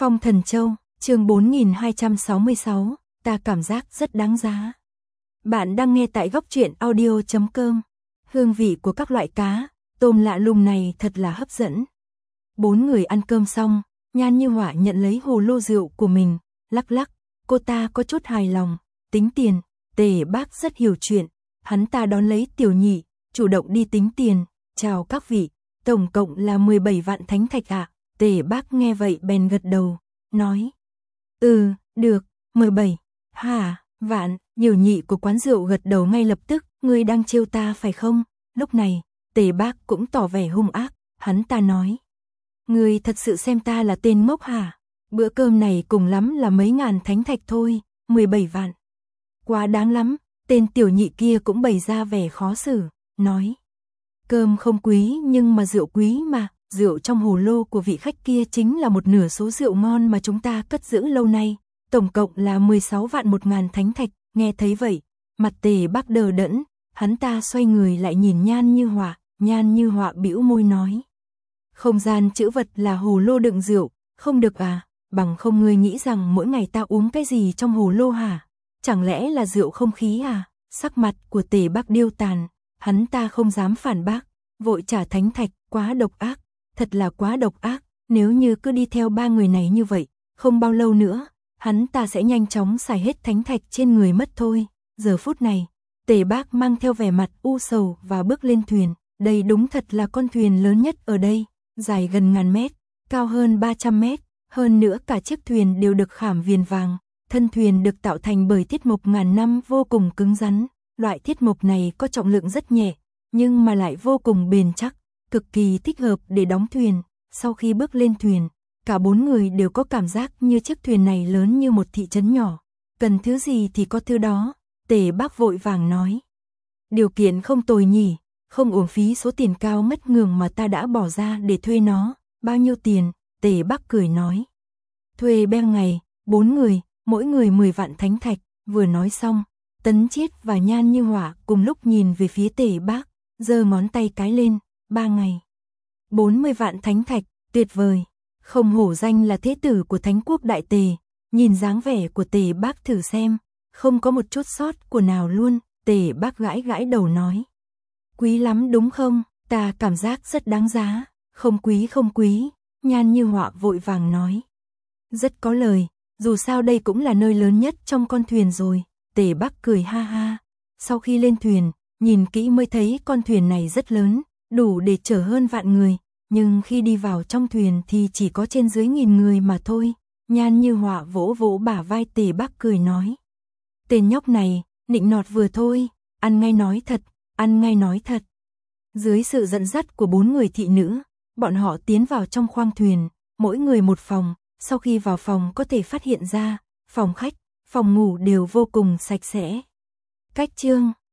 Phong Thần Châu, chương 4266, ta cảm giác rất đáng giá. Bạn đang nghe tại góc truyện audio.com. Hương vị của các loại cá, tôm lạ lùng này thật là hấp dẫn. 4 người ăn cơm xong, Nhan Như Họa nhận lấy hồ lô rượu của mình, lắc lắc, cô ta có chút hài lòng, tính tiền. Tề Bác rất hiểu chuyện, hắn ta đón lấy Tiểu Nhị, chủ động đi tính tiền, chào các vị, tổng cộng là 17 vạn thánh thạch ạ. Tề Bác nghe vậy bèn gật đầu, nói, được, 17, vạn. Tiểu Nhị của quán rượu gật đầu ngay lập tức, ngươi đang trêu ta phải không? Lúc này, Tề Bác cũng tỏ vẻ hung ác, hắn ta nói, ngươi thật sự xem ta là tên ngốc hả? Bữa cơm này cùng lắm là mấy ngàn thánh thạch thôi, 17 vạn. Quá đáng lắm. Tên Tiểu Nhị kia cũng bày ra vẻ khó xử, nói, cơm không quý nhưng mà rượu quý mà, rượu trong hồ lô của vị khách kia chính là một nửa số rượu ngon mà chúng ta cất giữ lâu nay, tổng cộng là 16 vạn 1.000 thánh thạch. Nghe thấy vậy, mặt Tề Bác đờ đẫn, hắn ta xoay người lại nhìn Nhan Như Họa, Nhan Như Họa bĩu môi nói, không gian trữ vật là hồ lô đựng rượu, không được à, bằng không ngươi nghĩ rằng mỗi ngày ta uống cái gì trong hồ lô hả? Chẳng lẽ là rượu không khí à? Sắc mặt của Tề Bác điêu tàn, hắn ta không dám phản bác, vội trả thánh thạch, quá độc ác, thật là quá độc ác, nếu như cứ đi theo ba người này như vậy, không bao lâu nữa, hắn ta sẽ nhanh chóng xài hết thánh thạch trên người mất thôi. Giờ phút này, Tề Bác mang theo vẻ mặt u sầu và bước lên thuyền, đây đúng thật là con thuyền lớn nhất ở đây, dài gần 1000 mét, cao hơn 300 mét, hơn nữa cả chiếc thuyền đều được khảm viền vàng. Thân thuyền được tạo thành bởi thiết mộc ngàn năm vô cùng cứng rắn, loại thiết mộc này có trọng lượng rất nhẹ, nhưng mà lại vô cùng bền chắc, cực kỳ thích hợp để đóng thuyền. Sau khi bước lên thuyền, cả 4 người đều có cảm giác như chiếc thuyền này lớn như một thị trấn nhỏ, cần thứ gì thì có thứ đó. Tề Bác vội vàng nói, điều kiện không tồi nhỉ, không uổng phí số tiền cao ngất ngường mà ta đã bỏ ra để thuê nó. Bao nhiêu tiền? Tề Bác cười nói, thuê 3 ngày, 4 người, mỗi người 10 vạn thánh thạch. Vừa nói xong, Tấn Chiết và Nhan Như Họa cùng lúc nhìn về phía Tề Bác, giơ ngón tay cái lên, 3 ngày, 40 vạn thánh thạch, tuyệt vời, không hổ danh là thế tử của Thánh quốc Đại Tề. Nhìn dáng vẻ của Tề Bác thử xem, không có một chút sót của nào luôn. Tề Bác gãi gãi đầu nói, quý lắm đúng không? Ta cảm giác rất đáng giá. Không quý. Nhan Như Họa vội vàng nói, rất có lời, dù sao đây cũng là nơi lớn nhất trong con thuyền rồi. Tề Bác cười ha ha. Sau khi lên thuyền, nhìn kỹ mới thấy con thuyền này rất lớn, đủ để chở hơn vạn người, nhưng khi đi vào trong thuyền thì chỉ có trên dưới 1000 người mà thôi. Nhan Như Họa vỗ vỗ bả vai Tề Bác cười nói, tên nhóc này, nịnh nọt vừa thôi, ăn ngay nói thật. Dưới sự dẫn dắt của 4 người thị nữ, bọn họ tiến vào trong khoang thuyền, mỗi người một phòng. Sau khi vào phòng có thể phát hiện ra, phòng khách, phòng ngủ đều vô cùng sạch sẽ. Cách chương